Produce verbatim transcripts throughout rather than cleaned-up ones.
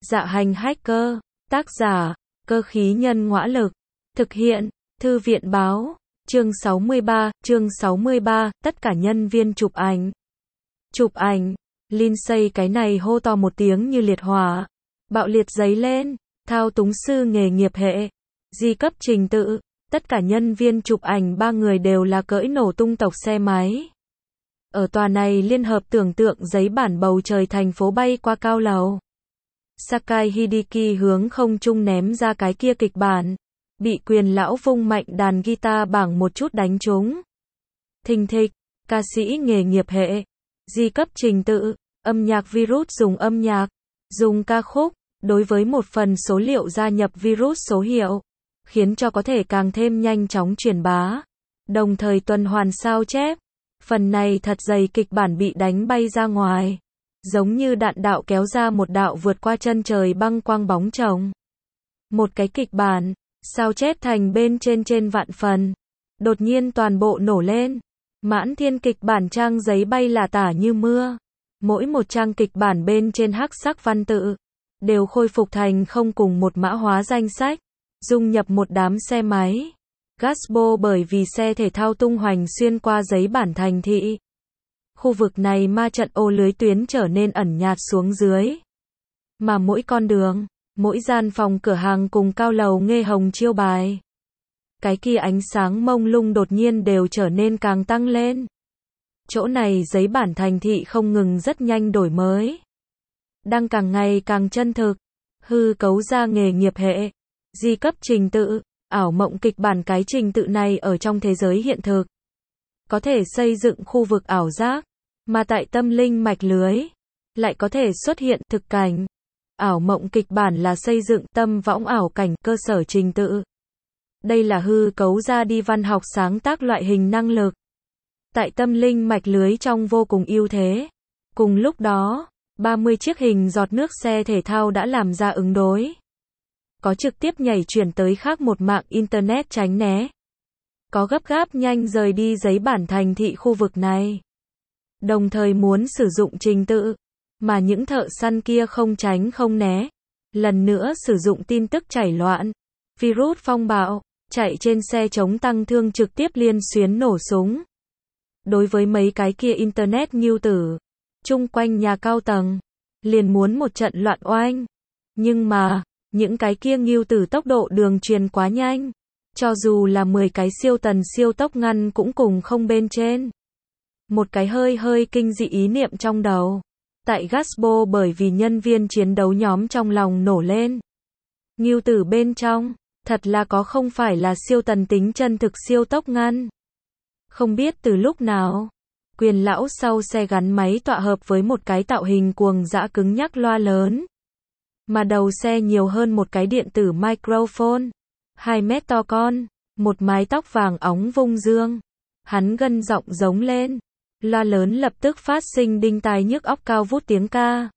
Dạ hành hacker, tác giả, cơ khí nhân ngõa lực, thực hiện, thư viện báo, chương sáu mươi ba, chương sáu mươi ba, tất cả nhân viên chụp ảnh. Chụp ảnh, Lindsay cái này hô to một tiếng như liệt hỏa, bạo liệt giấy lên, thao túng sư nghề nghiệp hệ, di cấp trình tự, tất cả nhân viên chụp ảnh ba người đều là cưỡi nổ tung tộc xe máy. Ở tòa này liên hợp tưởng tượng giấy bản bầu trời thành phố bay qua cao lầu. Sakai Hideki hướng không trung ném ra cái kia kịch bản, bị Quyền lão vung mạnh đàn guitar bảng một chút đánh trúng. Thình thịch, ca sĩ nghề nghiệp hệ, di cấp trình tự, âm nhạc virus dùng âm nhạc, dùng ca khúc, đối với một phần số liệu gia nhập virus số hiệu, khiến cho có thể càng thêm nhanh chóng truyền bá, đồng thời tuần hoàn sao chép. Phần này thật dày kịch bản bị đánh bay ra ngoài, giống như đạn đạo kéo ra một đạo vượt qua chân trời băng quang bóng chồng. Một cái kịch bản, sao chép thành bên trên trên vạn phần, đột nhiên toàn bộ nổ lên. Mãn thiên kịch bản trang giấy bay là tả như mưa. Mỗi một trang kịch bản bên trên hắc sắc văn tự, đều khôi phục thành không cùng một mã hóa danh sách, dung nhập một đám xe máy. Gasbo bởi vì xe thể thao tung hoành xuyên qua giấy bản thành thị. Khu vực này ma trận ô lưới tuyến trở nên ẩn nhạt xuống dưới. Mà mỗi con đường, mỗi gian phòng cửa hàng cùng cao lầu nghe hồng chiêu bài, cái kia ánh sáng mông lung đột nhiên đều trở nên càng tăng lên. Chỗ này giấy bản thành thị không ngừng rất nhanh đổi mới, đang càng ngày càng chân thực, hư cấu ra nghề nghiệp hệ, di cấp trình tự, ảo mộng kịch bản. Cái trình tự này ở trong thế giới hiện thực có thể xây dựng khu vực ảo giác, mà tại tâm linh mạch lưới lại có thể xuất hiện thực cảnh. Ảo mộng kịch bản là xây dựng tâm võng ảo cảnh cơ sở trình tự. Đây là hư cấu ra đi văn học sáng tác loại hình năng lực. Tại tâm linh mạch lưới trong vô cùng ưu thế. Cùng lúc đó, ba mươi chiếc hình giọt nước xe thể thao đã làm ra ứng đối. Có trực tiếp nhảy chuyển tới khác một mạng internet tránh né. Có gấp gáp nhanh rời đi giấy bản thành thị khu vực này. Đồng thời muốn sử dụng trình tự, mà những thợ săn kia không tránh không né. Lần nữa sử dụng tin tức chảy loạn, virus phong bạo, chạy trên xe chống tăng thương trực tiếp liên xuyến nổ súng. Đối với mấy cái kia internet nghiêu tử, chung quanh nhà cao tầng, liền muốn một trận loạn oanh. Nhưng mà, những cái kia nghiêu tử tốc độ đường truyền quá nhanh, cho dù là mười cái siêu tần siêu tốc ngăn cũng cùng không bên trên. Một cái hơi hơi kinh dị ý niệm trong đầu. Tại Gasbo bởi vì nhân viên chiến đấu nhóm trong lòng nổ lên. Nghiêu tử bên trong, thật là có không phải là siêu tần tính chân thực siêu tốc ngăn. Không biết từ lúc nào, Quyền lão sau xe gắn máy tọa hợp với một cái tạo hình cuồng dã cứng nhắc loa lớn. Mà đầu xe nhiều hơn một cái điện tử microphone, hai mét to con, một mái tóc vàng óng vung dương. Hắn gân giọng giống lên. Loa lớn lập tức phát sinh đinh tai nhức óc cao vút tiếng ca.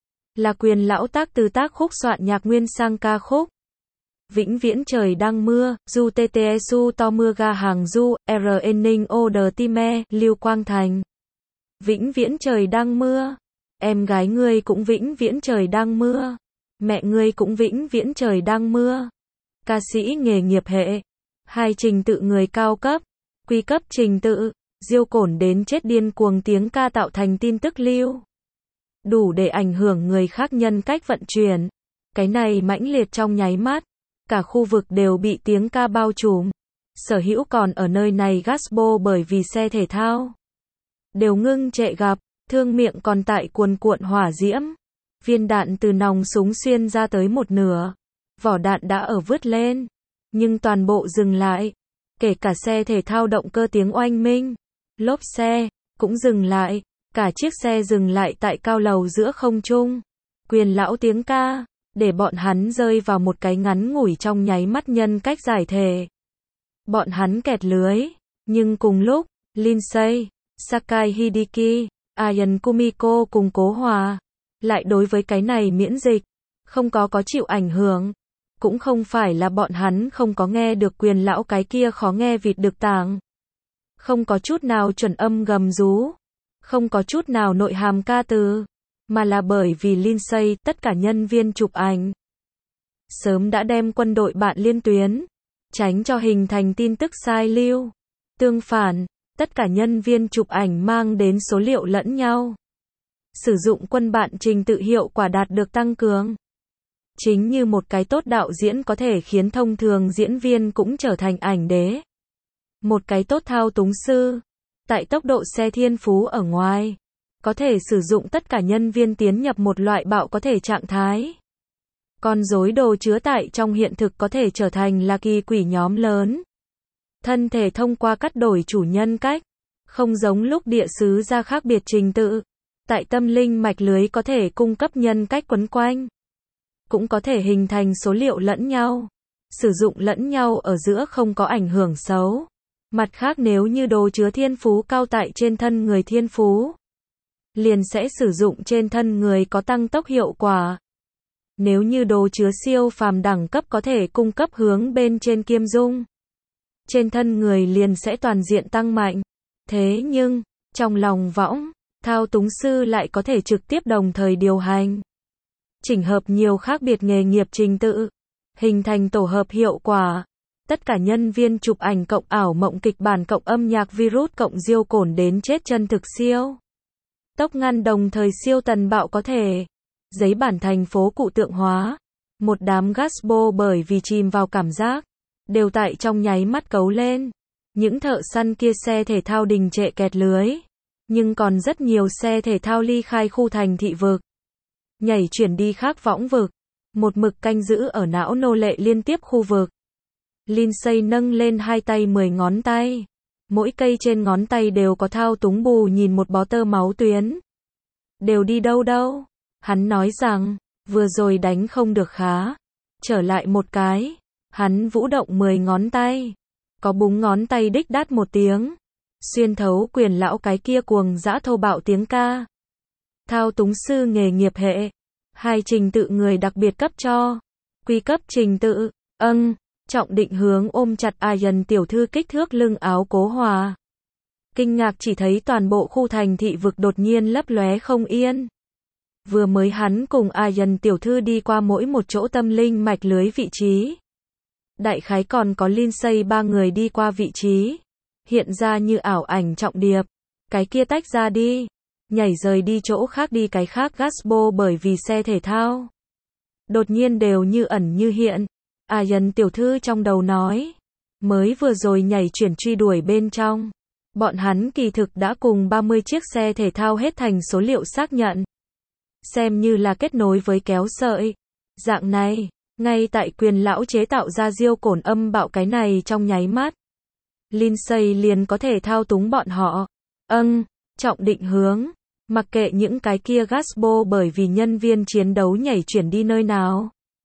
Là Quyền lão tác từ tác khúc soạn nhạc nguyên sang ca khúc. Vĩnh viễn trời đang mưa, du tte su to mưa ga hàng du, r ening oder time, Lưu Quang Thành. Vĩnh viễn trời đang mưa. Em gái ngươi cũng vĩnh viễn trời đang mưa. Mẹ ngươi cũng vĩnh viễn trời đang mưa. Ca sĩ nghề nghiệp hệ. Hai trình tự người cao cấp. Quy cấp trình tự. Diêu cổn đến chết điên cuồng tiếng ca tạo thành tin tức lưu. Đủ để ảnh hưởng người khác nhân cách vận chuyển. Cái này mãnh liệt trong nháy mắt. Cả khu vực đều bị tiếng ca bao trùm. Sở hữu còn ở nơi này Gasbo bởi vì xe thể thao đều ngưng trệ gặp, thương miệng còn tại cuồn cuộn hỏa diễm. Viên đạn từ nòng súng xuyên ra tới một nửa. Vỏ đạn đã ở vứt lên. Nhưng toàn bộ dừng lại. Kể cả xe thể thao động cơ tiếng oanh minh. Lốp xe, cũng dừng lại. Cả chiếc xe dừng lại tại cao lầu giữa không trung. Quyền lão tiếng ca, để bọn hắn rơi vào một cái ngắn ngủi trong nháy mắt nhân cách giải thể. Bọn hắn kẹt lưới. Nhưng cùng lúc, Lindsay, Sakai Hideki, Ayan Kumiko cùng Cố Hòa lại đối với cái này miễn dịch, không có có chịu ảnh hưởng. Cũng không phải là bọn hắn không có nghe được Quyền lão cái kia khó nghe vịt đực tàng. Không có chút nào chuẩn âm gầm rú, không có chút nào nội hàm ca từ, mà là bởi vì Lindsay, tất cả nhân viên chụp ảnh, sớm đã đem quân đội bạn liên tuyến, tránh cho hình thành tin tức sai lưu. Tương phản, tất cả nhân viên chụp ảnh mang đến số liệu lẫn nhau. Sử dụng quân bạn trình tự hiệu quả đạt được tăng cường. Chính như một cái tốt đạo diễn có thể khiến thông thường diễn viên cũng trở thành ảnh đế. Một cái tốt thao túng sư, tại tốc độ xe thiên phú ở ngoài, có thể sử dụng tất cả nhân viên tiến nhập một loại bạo có thể trạng thái. Con rối đồ chứa tại trong hiện thực có thể trở thành là kỳ quỷ nhóm lớn. Thân thể thông qua cắt đổi chủ nhân cách, không giống lúc địa sứ ra khác biệt trình tự. Tại tâm linh mạch lưới có thể cung cấp nhân cách quấn quanh, cũng có thể hình thành số liệu lẫn nhau. Sử dụng lẫn nhau ở giữa không có ảnh hưởng xấu. Mặt khác nếu như đồ chứa thiên phú cao tại trên thân người thiên phú, liền sẽ sử dụng trên thân người có tăng tốc hiệu quả. Nếu như đồ chứa siêu phàm đẳng cấp có thể cung cấp hướng bên trên kiêm dung, trên thân người liền sẽ toàn diện tăng mạnh. Thế nhưng, trong lòng võng, thao túng sư lại có thể trực tiếp đồng thời điều hành, chỉnh hợp nhiều khác biệt nghề nghiệp trình tự, hình thành tổ hợp hiệu quả. Tất cả nhân viên chụp ảnh cộng ảo mộng kịch bản cộng âm nhạc virus cộng diêu cổn đến chết chân thực siêu tốc ngăn đồng thời siêu tần bạo có thể. Giấy bản thành phố cụ tượng hóa. Một đám gasbo bởi vì chìm vào cảm giác, đều tại trong nháy mắt cấu lên. Những thợ săn kia xe thể thao đình trệ kẹt lưới. Nhưng còn rất nhiều xe thể thao ly khai khu thành thị vực, nhảy chuyển đi khác võng vực, một mực canh giữ ở não nô lệ liên tiếp khu vực. Lindsay nâng lên hai tay mười ngón tay. Mỗi cây trên ngón tay đều có thao túng bù nhìn một bó tơ máu tuyến. Đều đi đâu đâu? Hắn nói rằng, vừa rồi đánh không được khá. Trở lại một cái. Hắn vũ động mười ngón tay. Có búng ngón tay đích đát một tiếng. Xuyên thấu quyền lão cái kia cuồng dã thô bạo tiếng ca. Thao túng sư nghề nghiệp hệ. Hai trình tự người đặc biệt cấp cho. Quy cấp trình tự. Âng. Trọng định hướng ôm chặt Ian tiểu thư kích thước lưng áo cố hòa. Kinh ngạc chỉ thấy toàn bộ khu thành thị vực đột nhiên lấp lóe không yên. Vừa mới hắn cùng Ian tiểu thư đi qua mỗi một chỗ tâm linh mạch lưới vị trí. Đại khái còn có Lindsay ba người đi qua vị trí. Hiện ra như ảo ảnh trọng điệp. Cái kia tách ra đi. Nhảy rời đi chỗ khác đi cái khác gasbo bởi vì xe thể thao. Đột nhiên đều như ẩn như hiện. Ian tiểu thư trong đầu nói. Mới vừa rồi nhảy chuyển truy đuổi bên trong. Bọn hắn kỳ thực đã cùng ba mươi chiếc xe thể thao hết thành số liệu xác nhận. Xem như là kết nối với kéo sợi. Dạng này, ngay tại quyền lão chế tạo ra diêu cổn âm bạo cái này trong nháy mắt. Lindsay liền có thể thao túng bọn họ. Âng, trọng định hướng. Mặc kệ những cái kia gasbo bởi vì nhân viên chiến đấu nhảy chuyển đi nơi nào.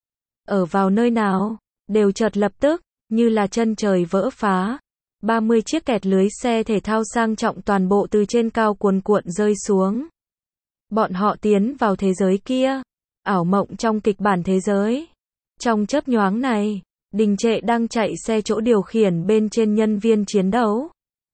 Ở vào nơi nào, đều chợt lập tức, như là chân trời vỡ phá. ba mươi chiếc kẹt lưới xe thể thao sang trọng toàn bộ từ trên cao cuồn cuộn rơi xuống. Bọn họ tiến vào thế giới kia. Ảo mộng trong kịch bản thế giới. Trong chớp nhoáng này, đình trệ đang chạy xe chỗ điều khiển bên trên nhân viên chiến đấu.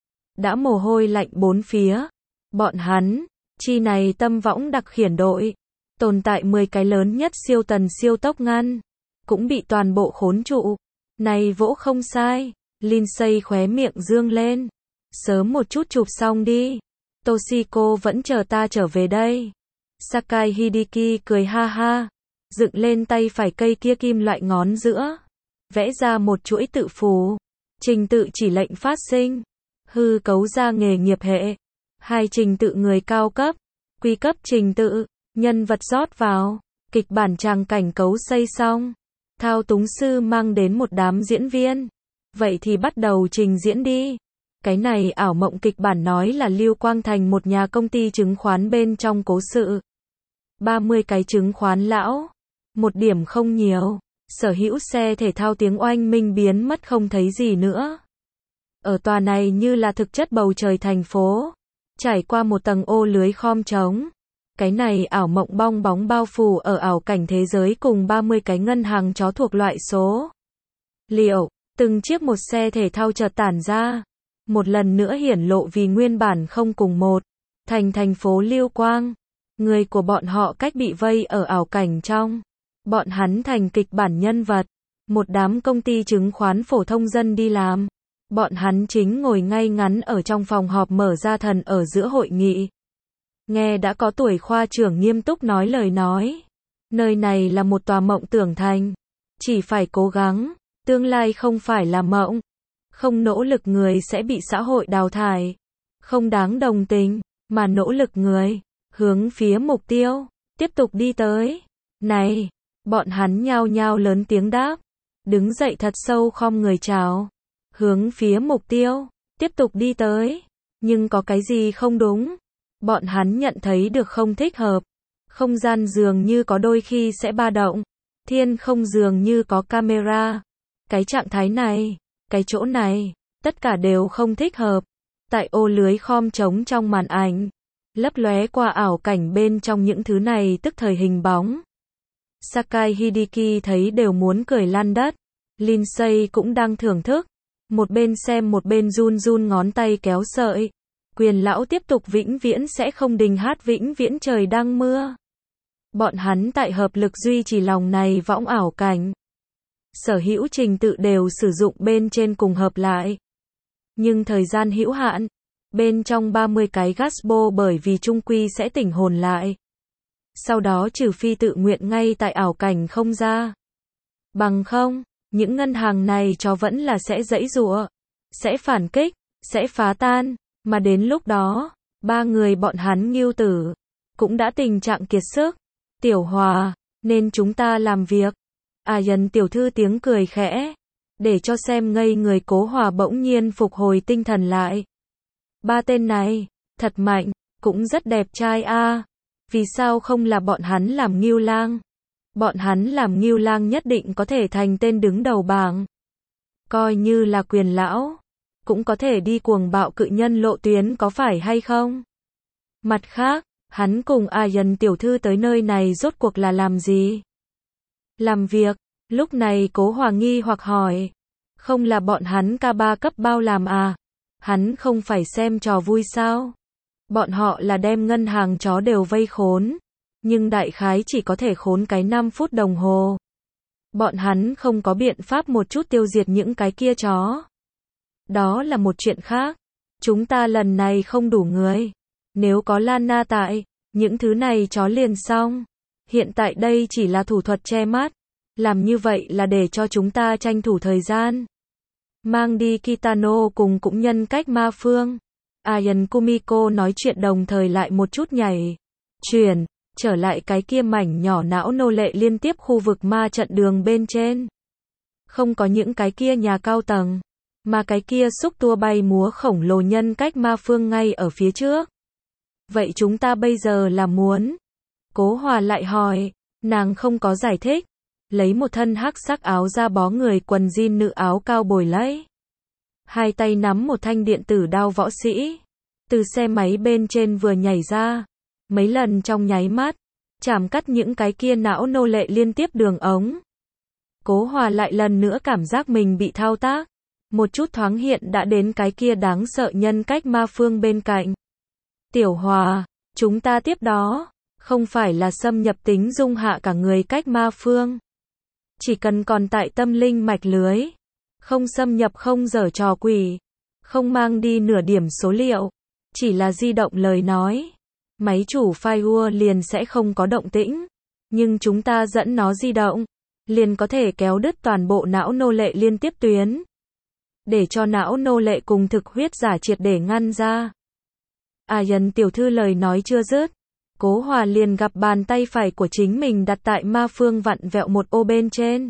Đã mồ hôi lạnh bốn phía. Bọn hắn, chi này tâm võng đặc khiển đội. Tồn tại mười cái lớn nhất siêu tần siêu tốc ngăn. Cũng bị toàn bộ khốn trụ. Này vỗ không sai. Lindsay khóe miệng dương lên. Sớm một chút chụp xong đi. Toshiko vẫn chờ ta trở về đây. Sakai Hideki cười ha ha. Dựng lên tay phải cây kia kim loại ngón giữa. Vẽ ra một chuỗi tự phù. Trình tự chỉ lệnh phát sinh. Hư cấu ra nghề nghiệp hệ. Hai trình tự người cao cấp. Quy cấp trình tự. Nhân vật rót vào. Kịch bản tràng cảnh cấu xây xong. Thao túng sư mang đến một đám diễn viên. Vậy thì bắt đầu trình diễn đi. Cái này ảo mộng kịch bản nói là Lưu Quang Thành một nhà công ty chứng khoán bên trong cố sự. ba mươi cái chứng khoán lão. Một điểm không nhiều. Sở hữu xe thể thao tiếng oanh minh biến mất không thấy gì nữa. Ở tòa này như là thực chất bầu trời thành phố. Trải qua một tầng ô lưới khom trống. Cái này ảo mộng bong bóng bao phủ ở ảo cảnh thế giới cùng ba mươi cái ngân hàng chó thuộc loại số. Liệu, từng chiếc một xe thể thao chợt tản ra. Một lần nữa hiển lộ vì nguyên bản không cùng một. Thành thành phố Lưu Quang. Người của bọn họ cách bị vây ở ảo cảnh trong. Bọn hắn thành kịch bản nhân vật. Một đám công ty chứng khoán phổ thông dân đi làm. Bọn hắn chính ngồi ngay ngắn ở trong phòng họp mở ra thần ở giữa hội nghị. Nghe đã có tuổi khoa trưởng nghiêm túc nói lời nói. Nơi này là một tòa mộng tưởng thành. Chỉ phải cố gắng. Tương lai không phải là mộng. Không nỗ lực người sẽ bị xã hội đào thải. Không đáng đồng tình, mà nỗ lực người. Hướng phía mục tiêu. Tiếp tục đi tới. Này! Bọn hắn nhao nhao lớn tiếng đáp. Đứng dậy thật sâu khom người chào. Hướng phía mục tiêu. Tiếp tục đi tới. Nhưng có cái gì không đúng? Bọn hắn nhận thấy được không thích hợp. Không gian dường như có đôi khi sẽ ba động. Thiên không dường như có camera. Cái trạng thái này, cái chỗ này, tất cả đều không thích hợp. Tại ô lưới khom trống trong màn ảnh, lấp lóe qua ảo cảnh bên trong những thứ này tức thời hình bóng. Sakai Hideki thấy đều muốn cười lăn đất. Lindsay cũng đang thưởng thức. Một bên xem một bên run run ngón tay kéo sợi. Quyền lão tiếp tục vĩnh viễn sẽ không đình hát vĩnh viễn trời đang mưa. Bọn hắn tại hợp lực duy trì lòng này võng ảo cảnh. Sở hữu trình tự đều sử dụng bên trên cùng hợp lại. Nhưng thời gian hữu hạn. Bên trong ba mươi cái gasbo bởi vì trung quy sẽ tỉnh hồn lại. Sau đó trừ phi tự nguyện ngay tại ảo cảnh không ra. Bằng không, những ngân hàng này cho vẫn là sẽ giãy giụa, sẽ phản kích, sẽ phá tan. Mà đến lúc đó, ba người bọn hắn Ngưu Tử cũng đã tình trạng kiệt sức. Tiểu Hòa, nên chúng ta làm việc. À Dần tiểu thư tiếng cười khẽ, để cho xem ngây người Cố Hòa bỗng nhiên phục hồi tinh thần lại. Ba tên này, thật mạnh, cũng rất đẹp trai a. À. Vì sao không là bọn hắn làm Ngưu Lang? Bọn hắn làm Ngưu Lang nhất định có thể thành tên đứng đầu bảng. Coi như là Quyền lão, cũng có thể đi cuồng bạo cự nhân lộ tuyến có phải hay không? Mặt khác, hắn cùng A Dần tiểu thư tới nơi này rốt cuộc là làm gì? Làm việc. Lúc này Cố Hòa nghi hoặc hỏi. Không là bọn hắn ca ba cấp bao làm à? Hắn không phải xem trò vui sao? Bọn họ là đem ngân hàng chó đều vây khốn. Nhưng đại khái chỉ có thể khốn cái năm phút đồng hồ. Bọn hắn không có biện pháp một chút tiêu diệt những cái kia chó. Đó là một chuyện khác. Chúng ta lần này không đủ người. Nếu có Lana tại, những thứ này chó liền xong. Hiện tại đây chỉ là thủ thuật che mắt. Làm như vậy là để cho chúng ta tranh thủ thời gian. Mang đi Kitano cùng cũng nhân cách ma phương. Ayan Kumiko nói chuyện đồng thời lại một chút nhảy. Chuyển, trở lại cái kia mảnh nhỏ não nô lệ liên tiếp khu vực ma trận đường bên trên. Không có những cái kia nhà cao tầng. Mà cái kia xúc tua bay múa khổng lồ nhân cách ma phương ngay ở phía trước. Vậy chúng ta bây giờ là muốn? Cố Hòa lại hỏi. Nàng không có giải thích. Lấy một thân hắc sắc áo da bó người quần jean nữ áo cao bồi lấy. Hai tay nắm một thanh điện tử đao võ sĩ. Từ xe máy bên trên vừa nhảy ra. Mấy lần trong nháy mắt. Chảm cắt những cái kia não nô lệ liên tiếp đường ống. Cố Hòa lại lần nữa cảm giác mình bị thao tác. Một chút thoáng hiện đã đến cái kia đáng sợ nhân cách ma phương bên cạnh. Tiểu Hòa, chúng ta tiếp đó. Không phải là xâm nhập tính dung hạ cả người cách ma phương. Chỉ cần còn tại tâm linh mạch lưới. Không xâm nhập không giở trò quỷ. Không mang đi nửa điểm số liệu. Chỉ là di động lời nói. Máy chủ firewall liền sẽ không có động tĩnh. Nhưng chúng ta dẫn nó di động. Liền có thể kéo đứt toàn bộ não nô lệ liên tiếp tuyến. Để cho não nô lệ cùng thực huyết giả triệt để ngăn ra. Ayan tiểu thư lời nói chưa dứt. Cố Hòa liền gặp bàn tay phải của chính mình đặt tại ma phương vặn vẹo một ô bên trên.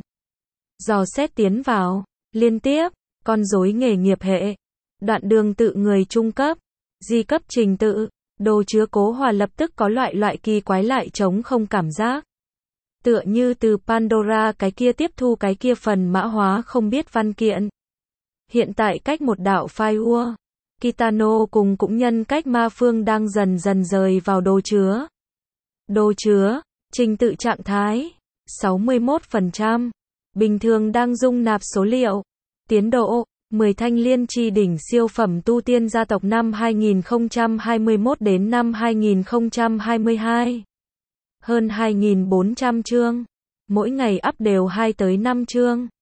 Dò xét tiến vào. Liên tiếp. Con rối nghề nghiệp hệ. Đoạn đường tự người trung cấp. Di cấp trình tự. Đồ chứa Cố Hòa lập tức có loại loại kỳ quái lại trống không cảm giác. Tựa như từ Pandora cái kia tiếp thu cái kia phần mã hóa không biết văn kiện. Hiện tại cách một đạo firewall. Kitano cùng cũng nhân cách ma phương đang dần dần rời vào đồ chứa. Đồ chứa, trình tự trạng thái, sáu mươi mốt phần trăm. Bình thường đang dung nạp số liệu. Tiến độ, mười thanh liên chi đỉnh siêu phẩm tu tiên gia tộc năm hai nghìn không trăm hai mươi mốt đến năm hai nghìn không trăm hai mươi hai. Hơn hai nghìn bốn trăm chương. Mỗi ngày up đều hai tới năm chương.